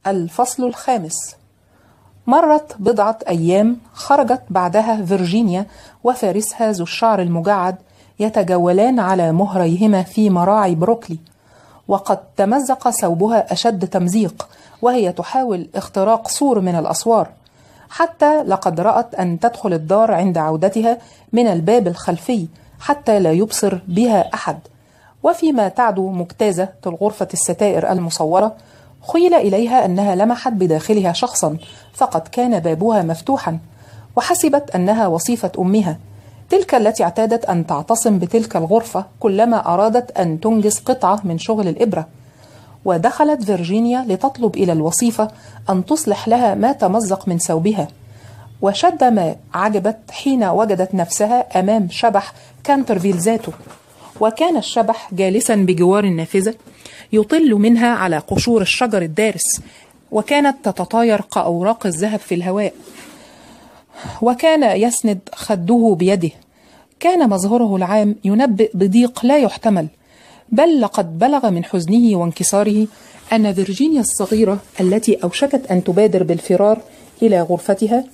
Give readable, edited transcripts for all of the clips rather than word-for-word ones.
الفصل الخامس. مرت بضعة أيام، خرجت بعدها فيرجينيا وفارسها ذو الشعر المجعد يتجولان على مهريهما في مراعي بروكلي، وقد تمزق ثوبها أشد تمزيق وهي تحاول اختراق سور من الأسوار، حتى لقد رأت أن تدخل الدار عند عودتها من الباب الخلفي حتى لا يبصر بها أحد. وفيما تعدو مجتازة غرفة الستائر المصورة، خيل إليها أنها لمحت بداخلها شخصا، فقد كان بابها مفتوحا، وحسبت أنها وصيفة أمها، تلك التي اعتادت أن تعتصم بتلك الغرفة كلما أرادت أن تنجز قطعة من شغل الإبرة. ودخلت فيرجينيا لتطلب إلى الوصيفة أن تصلح لها ما تمزق من ثوبها، وشد ما عجبت حين وجدت نفسها أمام شبح كانترفيل ذاته. وكان الشبح جالسا بجوار النافذة يطل منها على قشور الشجر الدارس، وكانت تتطاير كأوراق الذهب في الهواء، وكان يسند خده بيده. كان مظهره العام ينبئ بضيق لا يحتمل، بل لقد بلغ من حزنه وانكساره أن فيرجينيا الصغيرة التي أوشكت أن تبادر بالفرار إلى غرفتها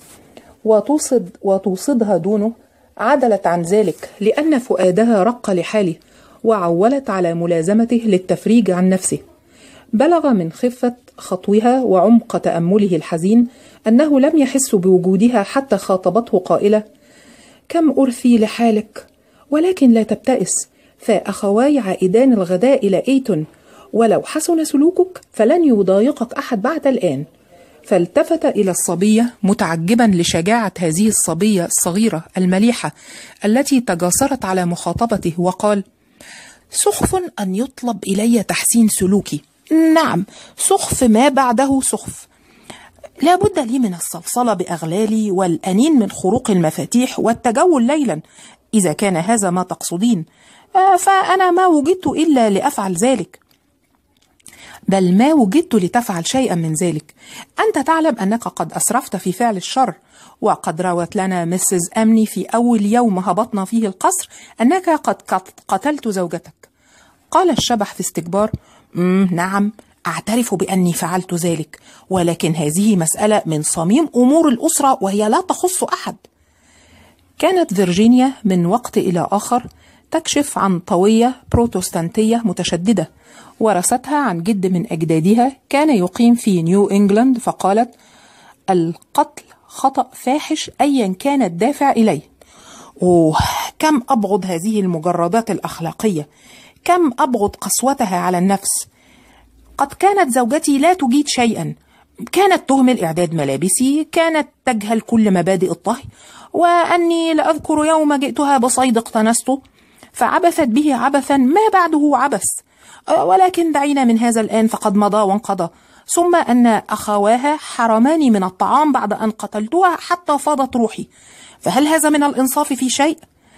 وتوصدها دونه عدلت عن ذلك، لأن فؤادها رق لحاله، وعولت على ملازمته للتفريج عن نفسه. بلغ من خفة خطوها وعمق تأمله الحزين أنه لم يحس بوجودها حتى خاطبته قائلة: كم أرثي لحالك، ولكن لا تبتئس، فأخواي عائدان الغداء إلى إيتون، ولو حسن سلوكك فلن يضايقك أحد بعد الآن. فالتفت إلى الصبية متعجبا لشجاعة هذه الصبية الصغيرة المليحة التي تجاسرت على مخاطبته، وقال: سخف أن يطلب إلي تحسين سلوكي، نعم سخف ما بعده سخف. لا بد لي من الصلصلة بأغلالي والأنين من خروق المفاتيح والتجول ليلا، إذا كان هذا ما تقصدين، فأنا ما وجدت إلا لأفعل ذلك، بل ما وجدت لتفعل شيئا من ذلك. أنت تعلم أنك قد أسرفت في فعل الشر، وقد روت لنا مسز أمني في أول يوم هبطنا فيه القصر أنك قد قتلت زوجتك. قال الشبح في استكبار: نعم أعترف بأني فعلت ذلك، ولكن هذه مسألة من صميم أمور الأسرة وهي لا تخص أحد. كانت فيرجينيا من وقت إلى آخر تكشف عن طوية بروتستانتية متشددة ورثتها عن جد من أجدادها كان يقيم في نيو إنجلاند، فقالت: القتل خطأ فاحش أيا كان الدافع إليه. كم أبغض هذه المجردات الأخلاقية، كم أبغض قسوتها على النفس. قد كانت زوجتي لا تجيد شيئا، كانت تهمل إعداد ملابسي، كانت تجهل كل مبادئ الطهي، وأني لأذكر يوم جئتها بصيد اقتنسته فعبثت به عبثا ما بعده عبث، ولكن دعينا من هذا الآن فقد مضى وانقضى. ثم أن أخواها حرماني من الطعام بعد أن قتلتها حتى فاضت روحي، فهل هذا من الإنصاف في شيء؟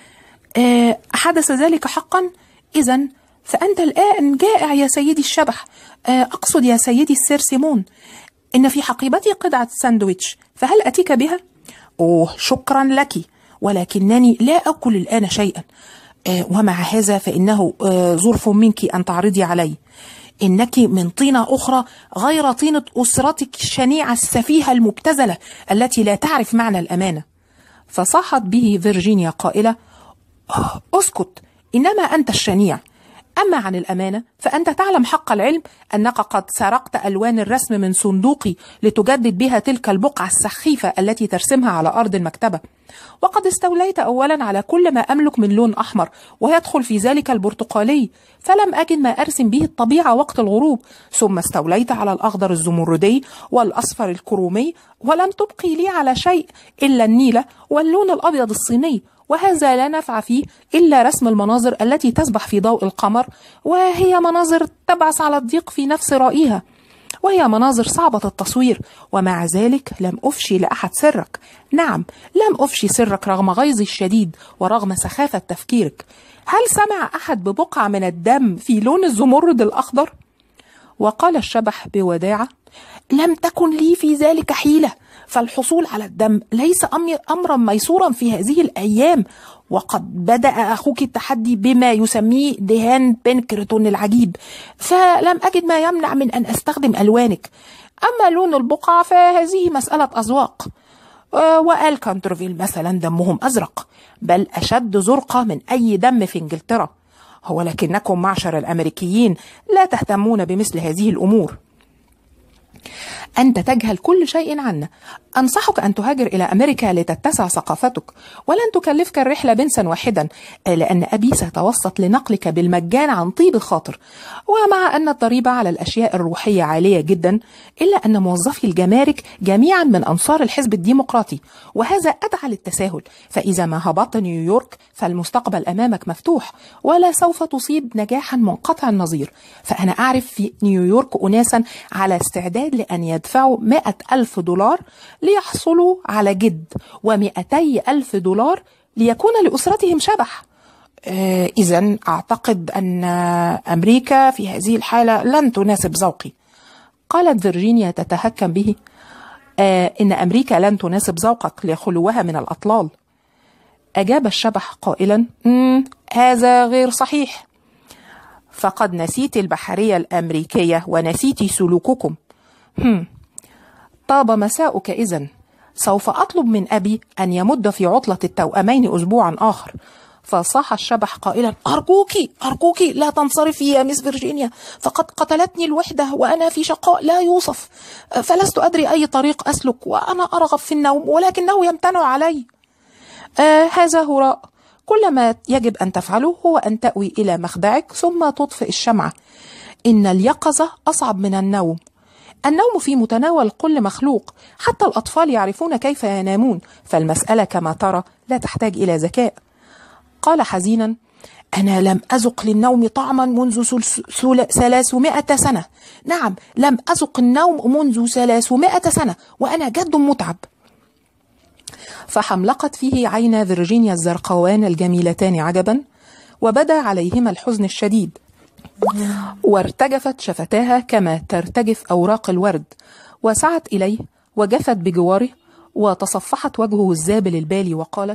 حدث ذلك حقا؟ إذن فأنت الآن جائع يا سيدي الشبح، أقصد يا سيدي السير سيمون، إن في حقيبتي قطعة ساندويتش، فهل أتيك بها؟ شكرا لك، ولكنني لا أكل الآن شيئا، ومع هذا فإنه ظرف منك أن تعرضي علي، إنك من طينة أخرى غير طينة أسرتك الشنيعة السفيهة المبتذلة التي لا تعرف معنى الأمانة. فصاحت به فيرجينيا قائلة: اسكت، إنما أنت الشنيع، أما عن الأمانة فأنت تعلم حق العلم أنك قد سرقت ألوان الرسم من صندوقي لتجدد بها تلك البقعة السخيفة التي ترسمها على أرض المكتبة، وقد استوليت أولا على كل ما أملك من لون أحمر ويدخل في ذلك البرتقالي، فلم أجد ما أرسم به الطبيعة وقت الغروب، ثم استوليت على الأخضر الزمردي والأصفر الكرومي، ولم تبقي لي على شيء إلا النيلة واللون الأبيض الصيني، وهذا لا نفع فيه إلا رسم المناظر التي تسبح في ضوء القمر، وهي مناظر تبعث على الضيق في نفس رأيها، وهي مناظر صعبة التصوير، ومع ذلك لم أفشي لأحد سرك. نعم، لم أفشي سرك رغم غيظي الشديد ورغم سخافة تفكيرك. هل سمع أحد ببقعة من الدم في لون الزمرد الأخضر؟ وقال الشبح بوداعة: لم تكن لي في ذلك حيلة، فالحصول على الدم ليس أمرا ميسورا في هذه الأيام، وقد بدأ أخوك التحدي بما يسميه دهان بنكرتون العجيب، فلم أجد ما يمنع من أن أستخدم ألوانك. أما لون البقع فهذه مسألة أذواق، وآل كانترفيل مثلا دمهم أزرق، بل أشد زرقة من أي دم في إنجلترا، ولكنكم معشر الأمريكيين لا تهتمون بمثل هذه الأمور. أنت تجهل كل شيء عنا. أنصحك أن تهاجر إلى أمريكا لتتسع ثقافتك، ولن تكلفك الرحلة بنسا واحدا، لأن أبي سيتوسط لنقلك بالمجان عن طيب الخاطر. ومع أن الضريبة على الأشياء الروحية عالية جدا، إلا أن موظفي الجمارك جميعا من أنصار الحزب الديمقراطي، وهذا أدعى للتساهل. فإذا ما هبطت نيويورك فالمستقبل أمامك مفتوح، ولا سوف تصيب نجاحا منقطع النظير. فأنا أعرف في نيويورك أناسا على استعداد لأن يدفعوا 100,000 دولار ليحصلوا على جد، و200,000 دولار ليكون لأسرتهم شبح. إذن أعتقد أن أمريكا في هذه الحالة لن تناسب ذوقي. قالت فيرجينيا تتهكم به: إن أمريكا لن تناسب ذوقك لخلوها من الأطلال. أجاب الشبح قائلا: هذا غير صحيح، فقد نسيت البحرية الأمريكية ونسيت سلوككم. طاب مساؤك إذن. سوف أطلب من أبي أن يمد في عطلة التوأمين أسبوعا آخر. فصاح الشبح قائلا: أرجوك لا تنصرفي يا مس فيرجينيا، فقد قتلتني الوحدة وأنا في شقاء لا يوصف، فلست أدري أي طريق أسلك، وأنا أرغب في النوم ولكنه يمتنع علي. هذا هراء. كل ما يجب أن تفعله هو أن تأوي إلى مخدعك ثم تطفئ الشمعة. إن اليقظة أصعب من النوم. النوم في متناول كل مخلوق، حتى الأطفال يعرفون كيف ينامون، فالمسألة كما ترى لا تحتاج إلى ذكاء. قال حزينا: أنا لم أذق للنوم طعما منذ 300 سنة. نعم، لم أذق النوم منذ 300 سنة، وأنا جد متعب. فحملقت فيه عينا فيرجينيا الزرقاوان الجميلتان عجبا، وبدا عليهما الحزن الشديد، وارتجفت شفتاها كما ترتجف أوراق الورد، وسعت إليه وجفت بجواره وتصفحت وجهه الزابل البالي وقالت: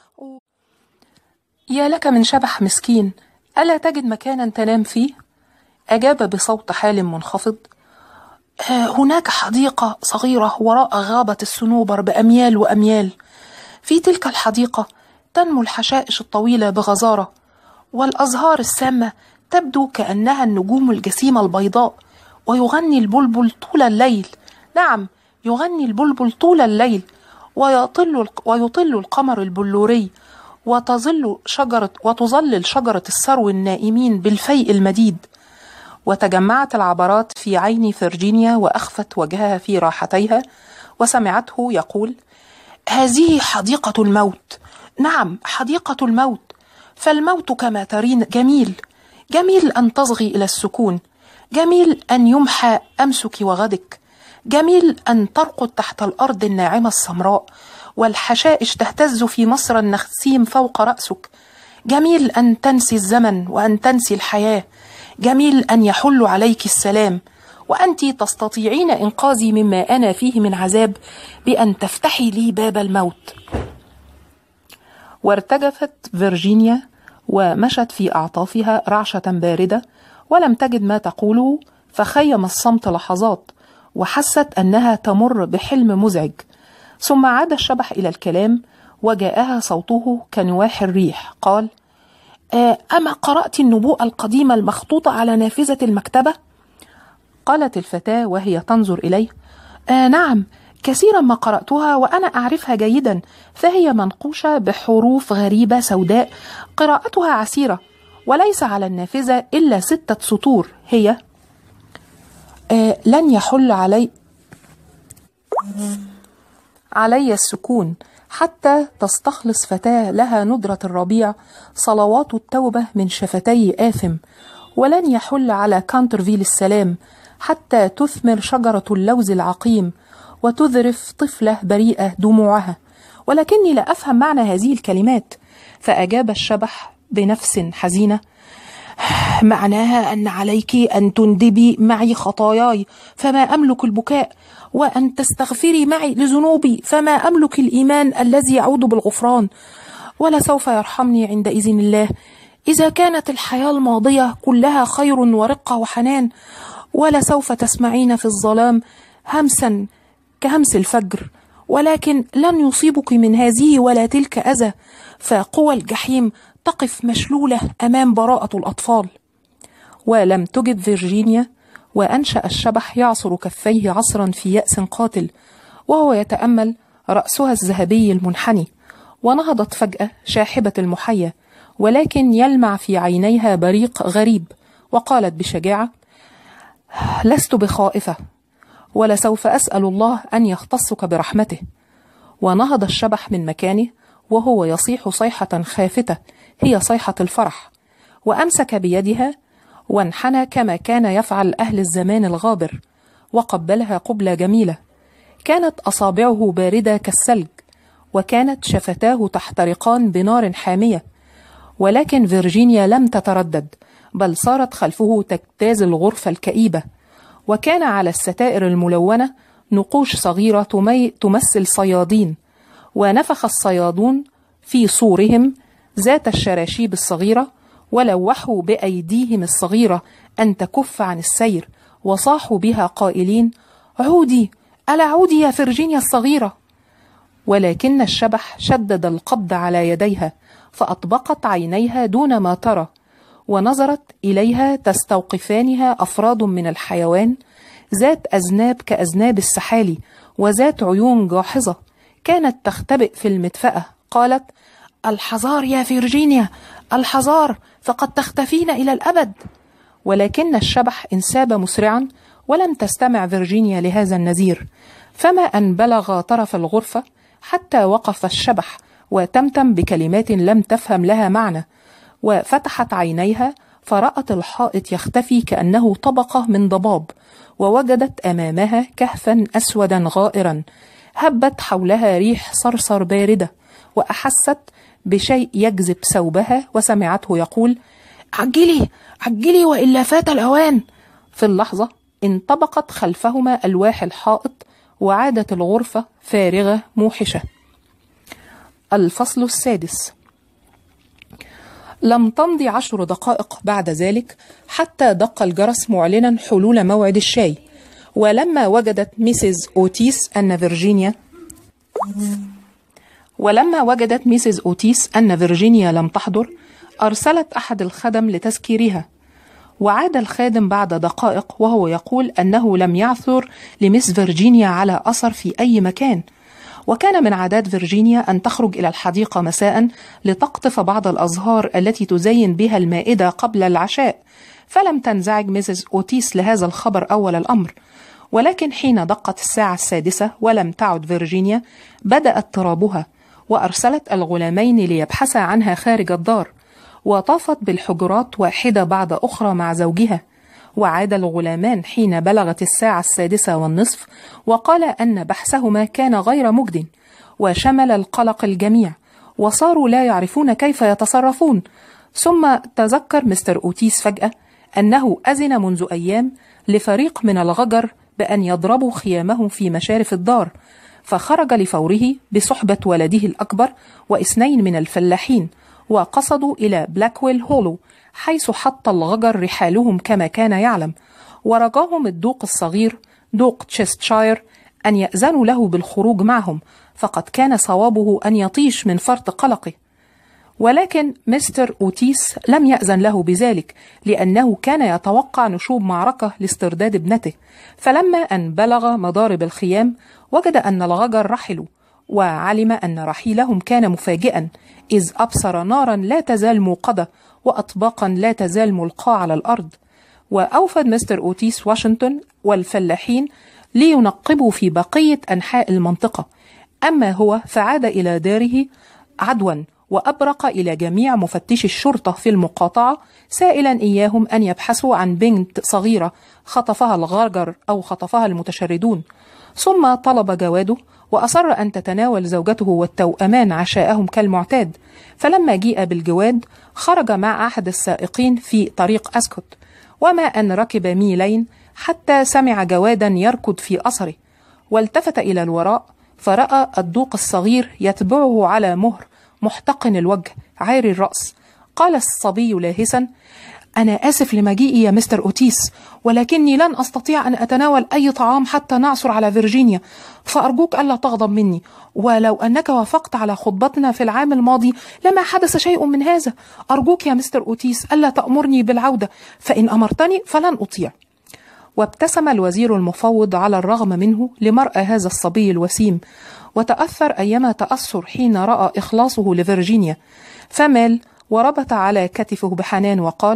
يا لك من شبح مسكين، ألا تجد مكانا تنام فيه؟ أجاب بصوت حال منخفض: هناك حديقة صغيرة وراء غابة الصنوبر بأميال وأميال. في تلك الحديقة تنمو الحشائش الطويلة بغزارة، والأزهار السامة تبدو كأنها النجوم الجسيمة البيضاء، ويغني البلبل طول الليل. نعم، يغني البلبل طول الليل، ويطل القمر البلوري، وتظلل شجرة السرو النائمين بالفيء المديد. وتجمعت العبرات في عين فيرجينيا وأخفت وجهها في راحتيها، وسمعته يقول: هذه حديقة الموت. نعم، حديقة الموت. فالموت كما ترين جميل أن تصغي إلى السكون، جميل أن يمحى أمسك وغدك، جميل أن ترقد تحت الأرض الناعمة السمراء، والحشائش تهتز في مصر النسيم فوق رأسك، جميل أن تنسي الزمن وأن تنسي الحياة، جميل أن يحل عليك السلام، وأنت تستطيعين إنقاذي مما أنا فيه من عذاب بأن تفتحي لي باب الموت. وارتجفت فيرجينيا ومشت في أعطافها رعشة باردة، ولم تجد ما تقوله، فخيم الصمت لحظات، وحست أنها تمر بحلم مزعج. ثم عاد الشبح إلى الكلام، وجاءها صوته كنواح الريح. قال: أما قرأت النبوءة القديمة المخطوطة على نافذة المكتبة؟ قالت الفتاة وهي تنظر إليه: نعم، كثيرا ما قرأتها وأنا أعرفها جيدا، فهي منقوشة بحروف غريبة سوداء قراءتها عسيرة، وليس على النافذة إلا 6 سطور، هي: لن يحل علي السكون حتى تستخلص فتاة لها ندرة الربيع صلوات التوبة من شفتي آثم، ولن يحل على كانترفيل السلام حتى تثمر شجرة اللوز العقيم وتذرف طفلة بريئة دموعها، ولكني لا أفهم معنى هذه الكلمات. فأجاب الشبح بنفس حزينة: معناها أن عليك أن تندبي معي خطاياي فما أملك البكاء، وأن تستغفري معي لذنوبي فما أملك الإيمان الذي يعود بالغفران، ولسوف يرحمني عند إذن الله إذا كانت الحياة الماضية كلها خير ورقة وحنان، ولسوف تسمعين في الظلام همسا كهمس الفجر، ولكن لن يصيبك من هذه ولا تلك أذى، فقوى الجحيم تقف مشلولة أمام براءة الأطفال. ولم تجب فيرجينيا، وأنشأ الشبح يعصر كفيه عصرا في يأس قاتل وهو يتأمل رأسها الذهبي المنحني، ونهضت فجأة شاحبة المحيا ولكن يلمع في عينيها بريق غريب، وقالت بشجاعة: لست بخائفة، ولسوف أسأل الله أن يختصك برحمته. ونهض الشبح من مكانه وهو يصيح صيحة خافتة هي صيحة الفرح، وأمسك بيدها وانحنى كما كان يفعل أهل الزمان الغابر، وقبلها قبلة جميلة. كانت أصابعه باردة كالثلج، وكانت شفتاه تحترقان بنار حامية، ولكن فيرجينيا لم تتردد، بل صارت خلفه تجتاز الغرفة الكئيبة. وكان على الستائر الملونة نقوش صغيرة تمثل صيادين، ونفخ الصيادون في صورهم ذات الشراشيب الصغيرة، ولوحوا بأيديهم الصغيرة أن تكف عن السير، وصاحوا بها قائلين: عودي، ألا عودي يا فيرجينيا الصغيرة. ولكن الشبح شدد القبض على يديها، فأطبقت عينيها دون ما ترى، ونظرت إليها تستوقفانها أفراد من الحيوان ذات أذناب كأذناب السحالي، وذات عيون جاحظة كانت تختبئ في المدفأة. قالت: الحذار يا فيرجينيا، الحذار، فقد تختفين إلى الأبد. ولكن الشبح انساب مسرعا، ولم تستمع فيرجينيا لهذا النذير. فما أن بلغ طرف الغرفة حتى وقف الشبح وتمتم بكلمات لم تفهم لها معنى، وفتحت عينيها فرأت الحائط يختفي كأنه طبقة من ضباب، ووجدت أمامها كهفا أسودا غائرا، هبت حولها ريح صرصر باردة، وأحست بشيء يجذب ثوبها، وسمعته يقول: عجلي عجلي وإلا فات الأوان. في اللحظة انطبقت خلفهما ألواح الحائط، وعادت الغرفة فارغة موحشة. الفصل السادس. لم تمضي 10 دقائق بعد ذلك حتى دق الجرس معلنا حلول موعد الشاي، ولما وجدت ميسيز أوتيس أن فيرجينيا لم تحضر، أرسلت أحد الخدم لتذكيرها، وعاد الخادم بعد دقائق وهو يقول أنه لم يعثر لميس فيرجينيا على أثر في أي مكان. وكان من عادات فيرجينيا أن تخرج إلى الحديقة مساء لتقطف بعض الأزهار التي تزين بها المائدة قبل العشاء، فلم تنزعج ميسيس أوتيس لهذا الخبر أول الأمر. ولكن حين دقت الساعة 6 ولم تعد فيرجينيا، بدأ اضطرابها، وأرسلت الغلامين ليبحثا عنها خارج الدار، وطافت بالحجرات واحدة بعد أخرى مع زوجها. وعاد الغلامان حين بلغت الساعة 6:30، وقال أن بحثهما كان غير مجد، وشمل القلق الجميع، وصاروا لا يعرفون كيف يتصرفون. ثم تذكر مستر أوتيس فجأة أنه أذن منذ أيام لفريق من الغجر بأن يضربوا خيامهم في مشارف الدار، فخرج لفوره بصحبة ولده الأكبر و2 من الفلاحين، وقصدوا إلى بلاكويل هولو، حيث حط الغجر رحالهم كما كان يعلم، ورجاهم الدوق الصغير دوق تشيستشاير أن يأذنوا له بالخروج معهم، فقد كان صوابه أن يطيش من فرط قلقه. ولكن مستر أوتيس لم يأذن له بذلك، لأنه كان يتوقع نشوب معركة لاسترداد ابنته. فلما أن بلغ مضارب الخيام وجد أن الغجر رحلوا، وعلم أن رحيلهم كان مفاجئا، إذ أبصر نارا لا تزال موقدة وأطباقا لا تزال ملقاة على الأرض. وأوفد مستر أوتيس واشنطن والفلاحين لينقبوا في بقية أنحاء المنطقة، أما هو فعاد إلى داره عدوا، وأبرق إلى جميع مفتشي الشرطة في المقاطعة سائلا إياهم أن يبحثوا عن بنت صغيرة خطفها الغجر أو خطفها المتشردون. ثم طلب جواده وأصر أن تتناول زوجته والتوأمان عشاءهم كالمعتاد. فلما جيء بالجواد خرج مع أحد السائقين في طريق أسكوت، وما أن ركب ميلين حتى سمع جوادا يركض في أثره، والتفت إلى الوراء فرأى الدوق الصغير يتبعه على مهر محتقن الوجه عاري الرأس. قال الصبي لاهسا: أنا آسف لمجيئي يا مستر أوتيس، ولكني لن أستطيع أن أتناول أي طعام حتى نعثر على فيرجينيا، فأرجوك ألا تغضب مني، ولو أنك وافقت على خطبتنا في العام الماضي لما حدث شيء من هذا. أرجوك يا مستر أوتيس ألا تأمرني بالعودة، فإن أمرتني فلن أطيع. وابتسم الوزير المفوض على الرغم منه لمرأى هذا الصبي الوسيم، وتأثر أيما تأثر حين رأى إخلاصه لفيرجينيا، فمال وربط على كتفه بحنان وقال: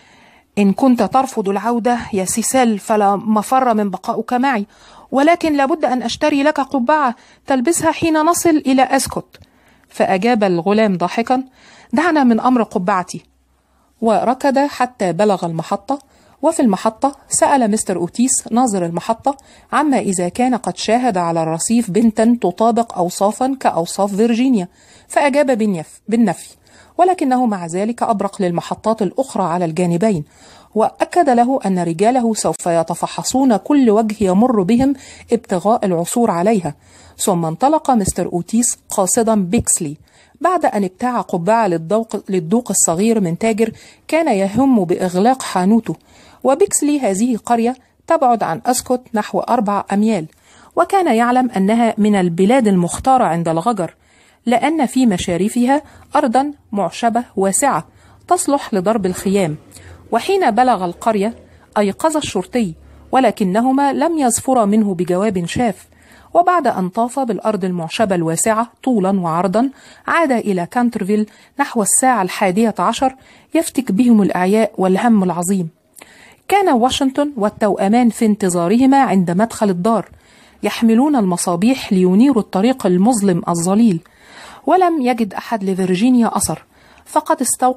إن كنت ترفض العودة يا سيسيل فلا مفر من بقائك معي، ولكن لابد أن أشتري لك قبعة تلبسها حين نصل إلى أسكوت. فأجاب الغلام ضاحكا: دعنا من أمر قبعتي. وركض حتى بلغ المحطة، وفي المحطة سأل مستر أوتيس ناظر المحطة عما إذا كان قد شاهد على الرصيف بنتا تطابق أوصافا كأوصاف فيرجينيا، فأجاب بالنفي، ولكنه مع ذلك أبرق للمحطات الأخرى على الجانبين، وأكد له أن رجاله سوف يتفحصون كل وجه يمر بهم ابتغاء العثور عليها. ثم انطلق مستر أوتيس قاصدا بيكسلي بعد أن ابتاع قبعة للدوق الصغير من تاجر كان يهم بإغلاق حانوته. وبيكسلي هذه قرية تبعد عن أسكوت نحو 4 أميال، وكان يعلم أنها من البلاد المختارة عند الغجر، لأن في مشارفها أرضا معشبة واسعة تصلح لضرب الخيام. وحين بلغ القرية أيقظ الشرطي، ولكنهما لم يظفرا منه بجواب شاف. وبعد أن طاف بالأرض المعشبة الواسعة طولا وعرضا عاد إلى كانترفيل نحو 11:10 يفتك بهم الإعياء والهم العظيم. كان واشنطن والتوأمان في انتظارهما عند مدخل الدار يحملون المصابيح لينيروا الطريق المظلم الظليل، ولم يجد أحد لفيرجينيا أثر، فقد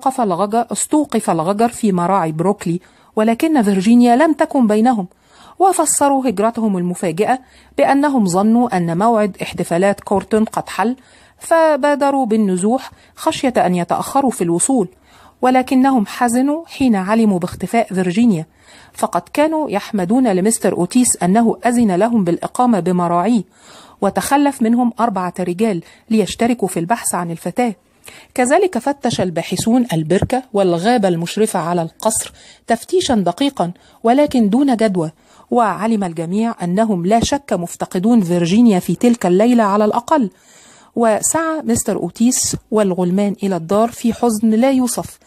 استوقف الغجر في مراعي بروكلي، ولكن فيرجينيا لم تكن بينهم. وفسروا هجرتهم المفاجئة بأنهم ظنوا أن موعد احتفالات كورتون قد حل، فبادروا بالنزوح خشية أن يتأخروا في الوصول، ولكنهم حزنوا حين علموا باختفاء فيرجينيا، فقد كانوا يحمدون لمستر أوتيس أنه أذن لهم بالإقامة بمراعيه، وتخلف منهم 4 رجال ليشتركوا في البحث عن الفتاة. كذلك فتش الباحثون البركة والغابة المشرفة على القصر تفتيشا دقيقا ولكن دون جدوى، وعلم الجميع أنهم لا شك مفتقدون فيرجينيا في تلك الليلة على الأقل. وسعى مستر أوتيس والغلمان إلى الدار في حزن لا يوصف.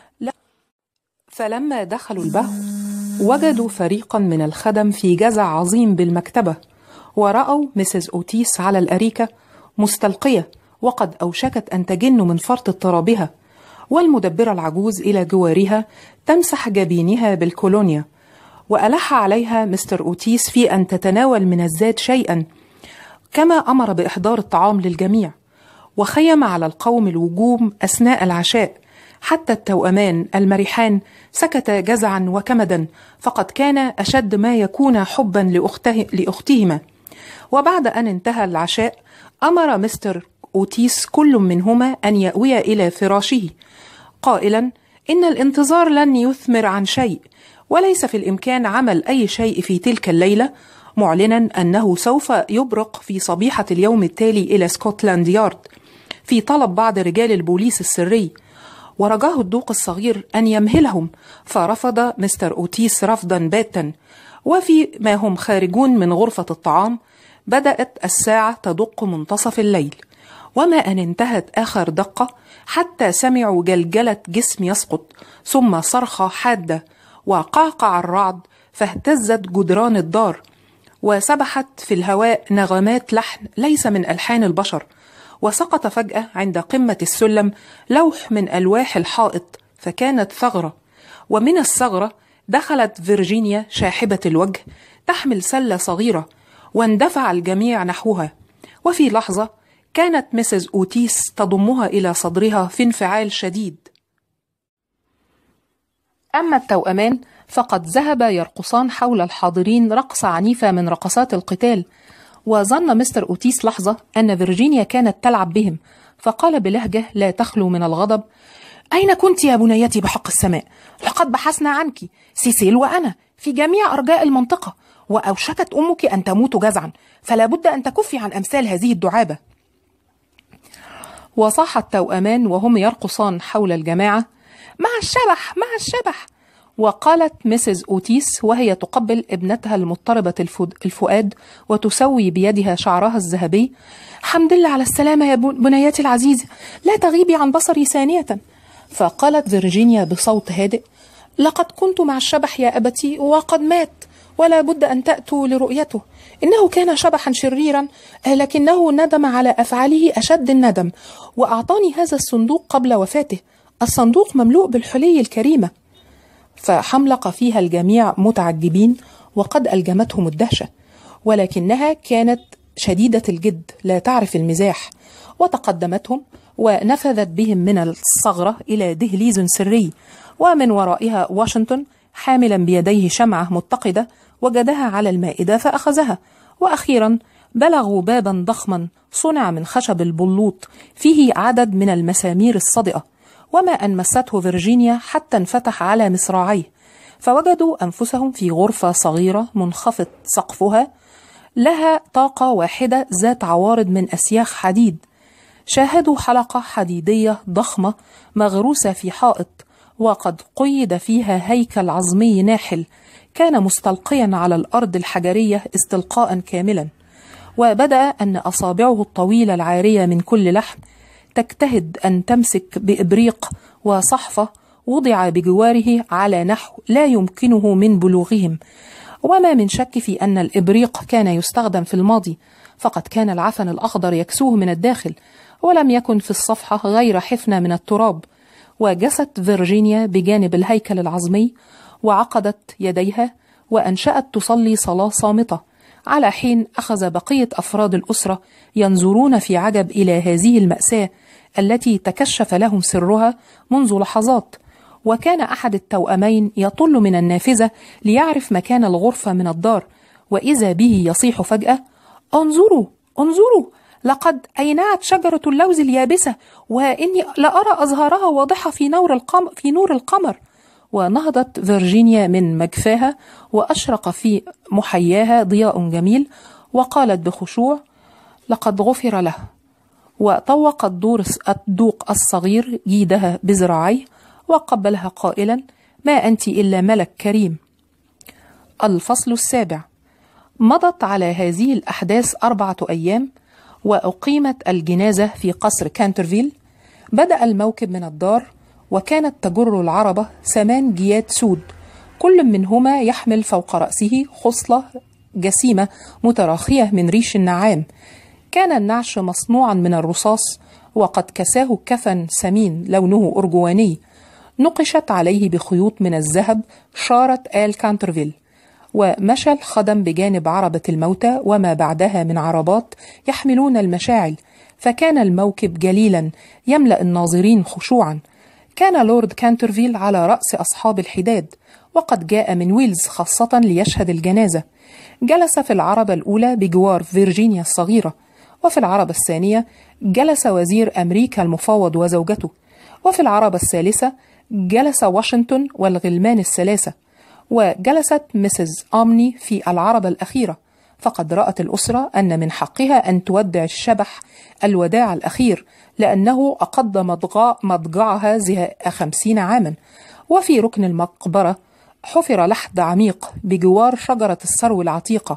فلما دخلوا البهو وجدوا فريقا من الخدم في جزع عظيم بالمكتبة، ورأوا مسز أوتيس على الأريكة مستلقية وقد أوشكت أن تجن من فرط اضطرابها، والمدبرة العجوز إلى جوارها تمسح جبينها بالكولونيا. وألح عليها مستر أوتيس في أن تتناول من الزاد شيئا، كما أمر بإحضار الطعام للجميع، وخيم على القوم الوجوم أثناء العشاء، حتى التوأمان المرحان سكت جزعا وكمدا، فقد كان أشد ما يكون حبا لأختهما. وبعد أن انتهى العشاء أمر مستر أوتيس كل منهما أن يأوي إلى فراشه، قائلا: إن الانتظار لن يثمر عن شيء، وليس في الإمكان عمل أي شيء في تلك الليلة، معلنا أنه سوف يبرق في صبيحة اليوم التالي إلى سكوتلاند يارد في طلب بعض رجال البوليس السري. ورجاه الدوق الصغير أن يمهلهم، فرفض مستر أوتيس رفضا باتا. وفيما هم خارجون من غرفة الطعام بدأت الساعة تدق منتصف الليل، وما أن انتهت آخر دقة حتى سمعوا جلجلة جسم يسقط، ثم صرخة حادة، وقعقع الرعد، فاهتزت جدران الدار، وسبحت في الهواء نغمات لحن ليس من ألحان البشر. وسقط فجأة عند قمة السلم لوح من ألواح الحائط، فكانت ثغرة، ومن الثغرة دخلت فيرجينيا شاحبة الوجه تحمل سلة صغيرة، واندفع الجميع نحوها. وفي لحظة كانت مسز أوتيس تضمها إلى صدرها في انفعال شديد. أما التوأمان فقد ذهب يرقصان حول الحاضرين رقصة عنيفة من رقصات القتال، وظن مستر أوتيس لحظة أن فيرجينيا كانت تلعب بهم، فقال بلهجة لا تخلو من الغضب: أين كنت يا بنيتي بحق السماء؟ لقد بحثنا عنك سيسيل وأنا في جميع أرجاء المنطقة، وأوشكت أمك أن تموت جزعا، فلا بد أن تكفي عن أمثال هذه الدعابة. وصاح التوأمان وهم يرقصان حول الجماعة: مع الشبح مع الشبح. وقالت مسز أوتيس وهي تقبل ابنتها المضطربة الفؤاد وتسوي بيدها شعرها الذهبي: حمد لله على السلامة يا بنيتي العزيزة، لا تغيبي عن بصري ثانية. فقالت فيرجينيا بصوت هادئ: لقد كنت مع الشبح يا أبتي وقد مات، ولا بد أن تأتوا لرؤيته. إنه كان شبحا شريرا، لكنه ندم على أفعاله أشد الندم، وأعطاني هذا الصندوق قبل وفاته. الصندوق مملوء بالحلي الكريمة. فحملق فيها الجميع متعجبين، وقد ألجمتهم الدهشة، ولكنها كانت شديدة الجد لا تعرف المزاح، وتقدمتهم ونفذت بهم من الثغرة إلى دهليز سري، ومن ورائها واشنطن حاملا بيديه شمعة متقدة وجدها على المائدة فأخذها. وأخيرا بلغوا بابا ضخما صنع من خشب البلوط فيه عدد من المسامير الصدئة، وما أن مسته فيرجينيا حتى انفتح على مصراعيه، فوجدوا أنفسهم في غرفة صغيرة منخفض سقفها، لها طاقة واحدة ذات عوارض من أسياخ حديد. شاهدوا حلقة حديدية ضخمة مغروسة في حائط، وقد قيد فيها هيكل عظمي ناحل كان مستلقيا على الأرض الحجرية استلقاء كاملا. وبدأ أن أصابعه الطويلة العارية من كل لحم تجتهد أن تمسك بإبريق وصحفة وضع بجواره على نحو لا يمكنه من بلوغهم. وما من شك في أن الإبريق كان يستخدم في الماضي، فقد كان العفن الأخضر يكسوه من الداخل، ولم يكن في الصفحة غير حفنة من التراب. وجست فيرجينيا بجانب الهيكل العظمي وعقدت يديها وأنشأت تصلي صلاة صامتة، على حين أخذ بقية أفراد الأسرة ينظرون في عجب إلى هذه المأساة التي تكشف لهم سرها منذ لحظات. وكان أحد التوأمين يطل من النافذة ليعرف مكان الغرفة من الدار، وإذا به يصيح فجأة: انظروا انظروا، لقد أينعت شجرة اللوز اليابسة، وإني لأرى أزهارها واضحة في نور القمر. ونهضت فيرجينيا من مجفاها وأشرق في محياها ضياء جميل، وقالت بخشوع: لقد غفر له. وطوق الدوق الصغير جيدها بذراعيه وقبلها قائلا: ما أنت إلا ملك كريم. الفصل 7. مضت على هذه الأحداث 4 أيام، وأقيمت الجنازة في قصر كانترفيل. بدأ الموكب من الدار، وكانت تجر العربة 8 جياد سود، كل منهما يحمل فوق رأسه خصلة جسيمة متراخية من ريش النعام. كان النعش مصنوعا من الرصاص، وقد كساه كفن سمين لونه أرجواني، نقشت عليه بخيوط من الذهب شارة آل كانترفيل. ومشى الخدم بجانب عربة الموتى وما بعدها من عربات يحملون المشاعل، فكان الموكب جليلا يملأ الناظرين خشوعا. كان لورد كانترفيل على رأس أصحاب الحداد، وقد جاء من ويلز خاصة ليشهد الجنازة. جلس في العربة الأولى بجوار فيرجينيا الصغيرة، وفي العربة الثانية جلس وزير أمريكا المفوض وزوجته، وفي العربة الثالثة جلس واشنطن والغلمان ال3، وجلست مسز أمني في العربة الأخيرة. فقد رأت الأسرة أن من حقها أن تودع الشبح الوداع الأخير، لأنه أقضى مضجعها زهاء 50 عاما. وفي ركن المقبرة حفر لحد عميق بجوار شجرة السرو العتيقة.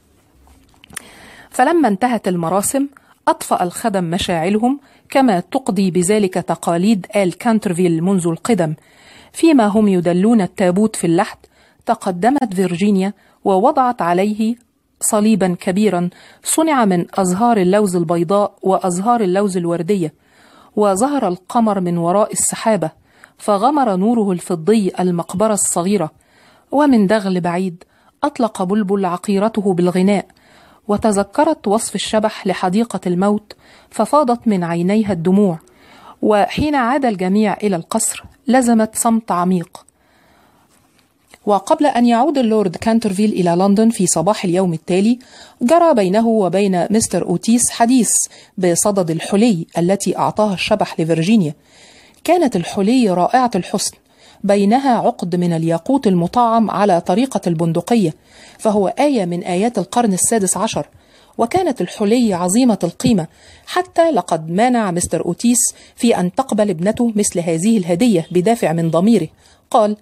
فلما انتهت المراسم أطفأ الخدم مشاعلهم، كما تقضي بذلك تقاليد آل كانترفيل منذ القدم. فيما هم يدلون التابوت في اللحد، تقدمت فيرجينيا ووضعت عليه صليبا كبيرا صنع من أزهار اللوز البيضاء وأزهار اللوز الوردية. وظهر القمر من وراء السحابة، فغمر نوره الفضي المقبرة الصغيرة. ومن دغل بعيد أطلق بلبل عقيرته بالغناء، وتذكرت وصف الشبح لحديقة الموت، ففاضت من عينيها الدموع. وحين عاد الجميع إلى القصر لزمت صمت عميق. وقبل أن يعود اللورد كانترفيل إلى لندن في صباح اليوم التالي، جرى بينه وبين مستر أوتيس حديث بصدد الحلي التي أعطاها الشبح لفرجينيا. كانت الحلي رائعة الحسن، بينها عقد من الياقوت المطعم على طريقة البندقية، فهو آية من آيات القرن ال16. وكانت الحلي عظيمة القيمة، حتى لقد مانع مستر أوتيس في أن تقبل ابنته مثل هذه الهدية بدافع من ضميره. قال: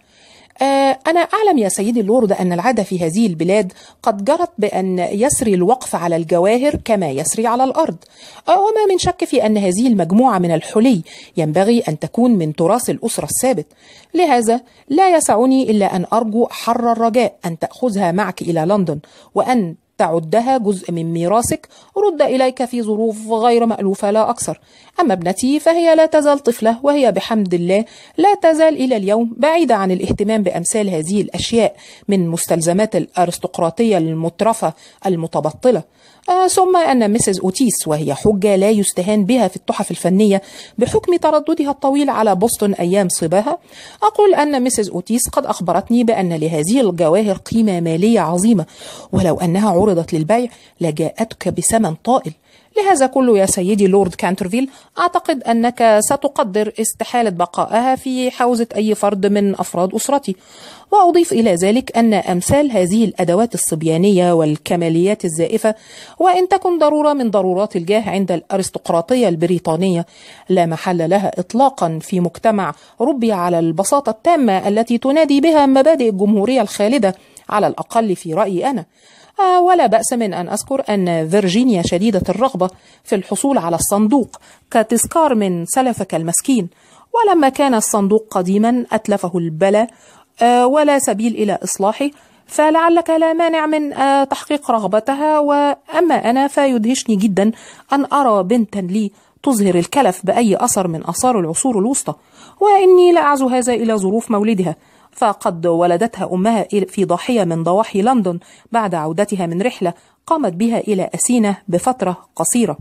أنا أعلم يا سيدي اللورد أن العادة في هذه البلاد قد جرت بأن يسري الوقف على الجواهر كما يسري على الأرض، وما من شك في أن هذه المجموعة من الحلي ينبغي أن تكون من تراث الأسرة الثابت. لهذا لا يسعني إلا أن أرجو حر الرجاء أن تأخذها معك إلى لندن، وأن تعدها جزء من ميراثك رد إليك في ظروف غير مألوفة لا أكثر. أما ابنتي فهي لا تزال طفلة، وهي بحمد الله لا تزال إلى اليوم بعيدة عن الاهتمام بأمثال هذه الأشياء من مستلزمات الأرستقراطية المترفة المتبطلة. ثم أن مسز أوتيس، وهي حجة لا يستهان بها في التحف الفنية بحكم ترددها الطويل على بوسطن أيام صباها، أقول أن مسز أوتيس قد أخبرتني بأن لهذه الجواهر قيمة مالية عظيمة، ولو أنها عرضت للبيع لجاءتك بثمن طائل. لهذا كله يا سيدي لورد كانترفيل، أعتقد أنك ستقدر استحالة بقائها في حوزة أي فرد من أفراد أسرتي. وأضيف إلى ذلك أن أمثال هذه الأدوات الصبيانية والكماليات الزائفة، وإن تكن ضرورة من ضرورات الجاه عند الأرستقراطية البريطانية، لا محل لها إطلاقا في مجتمع ربي على البساطة التامة التي تنادي بها مبادئ الجمهورية الخالدة، على الأقل في رأيي أنا. ولا بأس من أن أذكر أن فيرجينيا شديدة الرغبة في الحصول على الصندوق كتذكار من سلفك المسكين، ولما كان الصندوق قديما أتلفه البلاء ولا سبيل إلى إصلاحه، فلعلك لا مانع من تحقيق رغبتها. وأما أنا فيدهشني جدا أن أرى بنتا لي تظهر الكلف بأي أثر من آثار العصور الوسطى، وإني لا أعزو هذا إلى ظروف مولدها، فقد ولدتها أمها في ضاحية من ضواحي لندن بعد عودتها من رحلة قامت بها إلى أثينا بفترة قصيرة.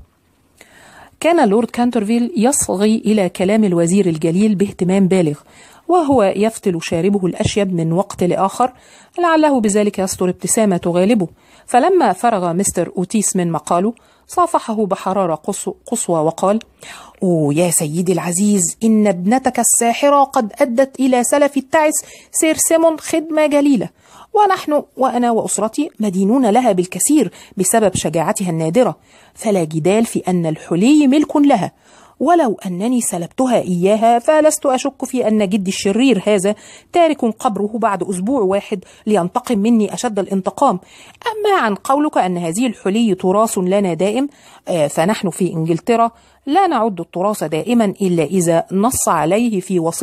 كان لورد كانترفيل يصغي إلى كلام الوزير الجليل باهتمام بالغ، وهو يفتل شاربه الأشيب من وقت لآخر، لعله بذلك يستر ابتسامة تغالبه. فلما فرغ مستر أوتيس من مقاله صافحه بحرارة قصوى وقال: أوه يا سيدي العزيز، إن ابنتك الساحرة قد أدت إلى سلف التعس سير سيمون خدمة جليلة، ونحن وأنا وأسرتي مدينون لها بالكثير بسبب شجاعتها النادرة، فلا جدال في أن الحلي ملك لها. ولو أنني سلبتها إياها فلست أشك في أن جدي الشرير هذا تارك قبره بعد أسبوع واحد لينتقم مني أشد الانتقام. أما عن قولك أن هذه الحلي تراث لنا دائم، فنحن في إنجلترا لا نعد التراث دائما إلا إذا نص عليه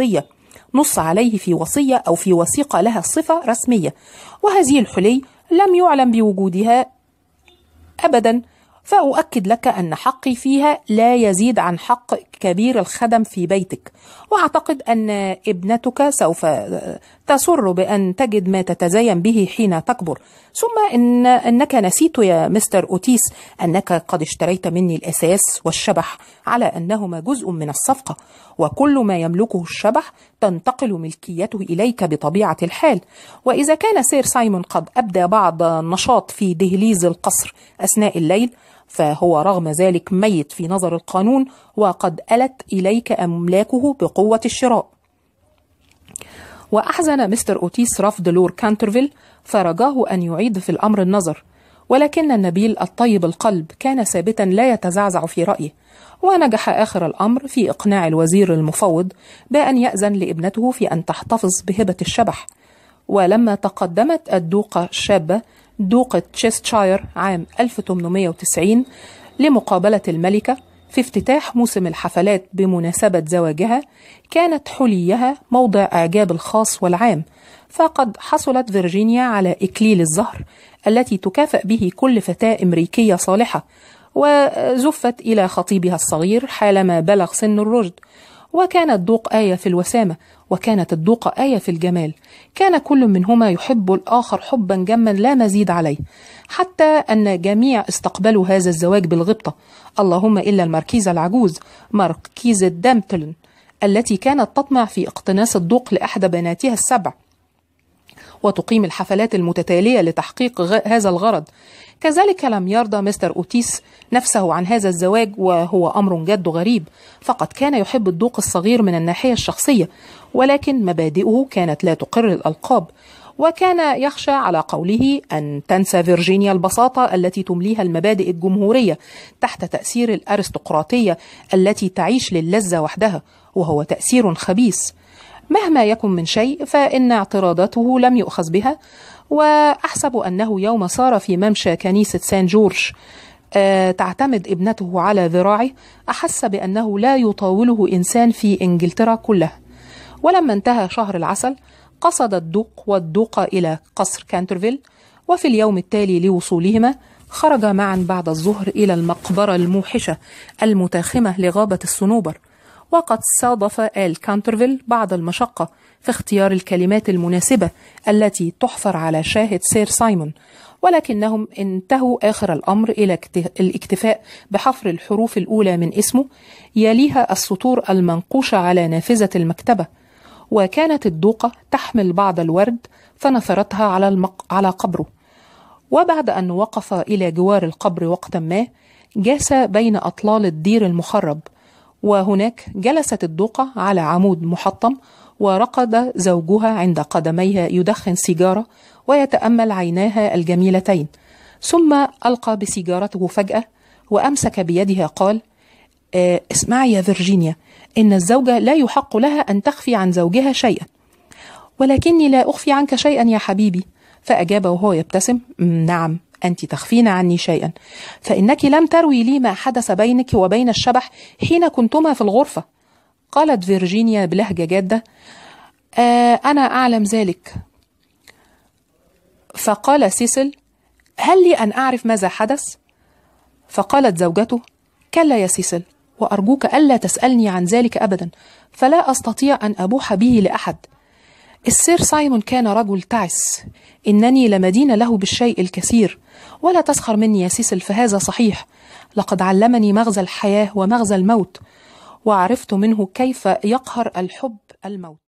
في وصية أو في وثيقة لها صفة رسمية، وهذه الحلي لم يعلم بوجودها أبدا. فأؤكد لك أن حقي فيها لا يزيد عن حق كبير الخدم في بيتك، وأعتقد أن ابنتك سوف تسر بأن تجد ما تتزين به حين تكبر. ثم أنك نسيت يا مستر أوتيس أنك قد اشتريت مني الأساس والشبح على أنهما جزء من الصفقة، وكل ما يملكه الشبح تنتقل ملكيته إليك بطبيعة الحال. وإذا كان سير سايمون قد أبدى بعض النشاط في دهليز القصر أثناء الليل، فهو رغم ذلك ميت في نظر القانون، وقد ألت إليك أملاكه بقوة الشراء. وأحزن مستر أوتيس رفض لورد كانترفيل، فرجاه أن يعيد في الأمر النظر، ولكن النبيل الطيب القلب كان ثابتا لا يتزعزع في رأيه، ونجح آخر الأمر في إقناع الوزير المفوض بأن يأذن لابنته في أن تحتفظ بهبة الشبح. ولما تقدمت الدوقة الشابة دوقة تشيستشاير عام 1890 لمقابلة الملكة في افتتاح موسم الحفلات بمناسبة زواجها، كانت حليها موضع إعجاب الخاص والعام، فقد حصلت فيرجينيا على إكليل الزهر التي تكافئ به كل فتاة أمريكية صالحة، وزفت إلى خطيبها الصغير حالما بلغ سن الرشد. وكان الدوق آية في الوسامة، وكانت الدوقة آية في الجمال. كان كل منهما يحب الآخر حبا جما لا مزيد عليه، حتى أن جميع استقبلوا هذا الزواج بالغبطة، اللهم إلا الماركيزة العجوز ماركيزة دامتلن التي كانت تطمع في اقتناص الدوق لأحدى بناتها السبع. وتقيم الحفلات المتتالية لتحقيق هذا الغرض. كذلك لم يرضى مستر أوتيس نفسه عن هذا الزواج، وهو أمر جد غريب، فقد كان يحب الدوق الصغير من الناحية الشخصية، ولكن مبادئه كانت لا تقر الألقاب، وكان يخشى على قوله أن تنسى فيرجينيا البساطة التي تمليها المبادئ الجمهورية تحت تأثير الأرستقراطية التي تعيش للذة وحدها، وهو تأثير خبيث. مهما يكن من شيء فإن اعتراضاته لم يؤخذ بها، وأحسب أنه يوم صار في ممشى كنيسة سان جورج تعتمد ابنته على ذراعه، أحس بأنه لا يطاوله إنسان في إنجلترا كلها. ولما انتهى شهر العسل قصد الدوق والدوقة إلى قصر كانترفيل، وفي اليوم التالي لوصولهما خرجا معا بعد الظهر إلى المقبرة الموحشة المتاخمة لغابة الصنوبر. وقد صادف آل كانترفيل بعض المشقة في اختيار الكلمات المناسبة التي تحفر على شاهد سير سايمون، ولكنهم انتهوا آخر الأمر إلى الاكتفاء بحفر الحروف الأولى من اسمه، يليها السطور المنقوشة على نافذة المكتبة. وكانت الدوقة تحمل بعض الورد فنثرتها على قبره. وبعد أن وقف إلى جوار القبر وقتا ما، جاس بين أطلال الدير المخرب، وهناك جلست الدوقة على عمود محطم، ورقد زوجها عند قدميها يدخن سيجارة ويتأمل عيناها الجميلتين، ثم ألقى بسيجارته فجأة وأمسك بيدها قال: اسمعي يا فيرجينيا، إن الزوجة لا يحق لها أن تخفي عن زوجها شيئا. ولكني لا أخفي عنك شيئا يا حبيبي. فأجاب وهو يبتسم: نعم، أنت تخفين عني شيئا، فإنك لم تروي لي ما حدث بينك وبين الشبح حين كنتما في الغرفة. قالت فيرجينيا بلهجة جادة: أنا أعلم ذلك. فقال سيسل: هل لي أن أعرف ماذا حدث؟ فقالت زوجته: كلا يا سيسل، وأرجوك ألا تسألني عن ذلك أبدا، فلا أستطيع أن أبوح به لأحد. السير سايمون كان رجل تعس، إنني لمدين له بالشيء الكثير، ولا تسخر مني يا سيسل، فهذا صحيح. لقد علمني مغزى الحياة ومغزى الموت، وعرفت منه كيف يقهر الحب الموت.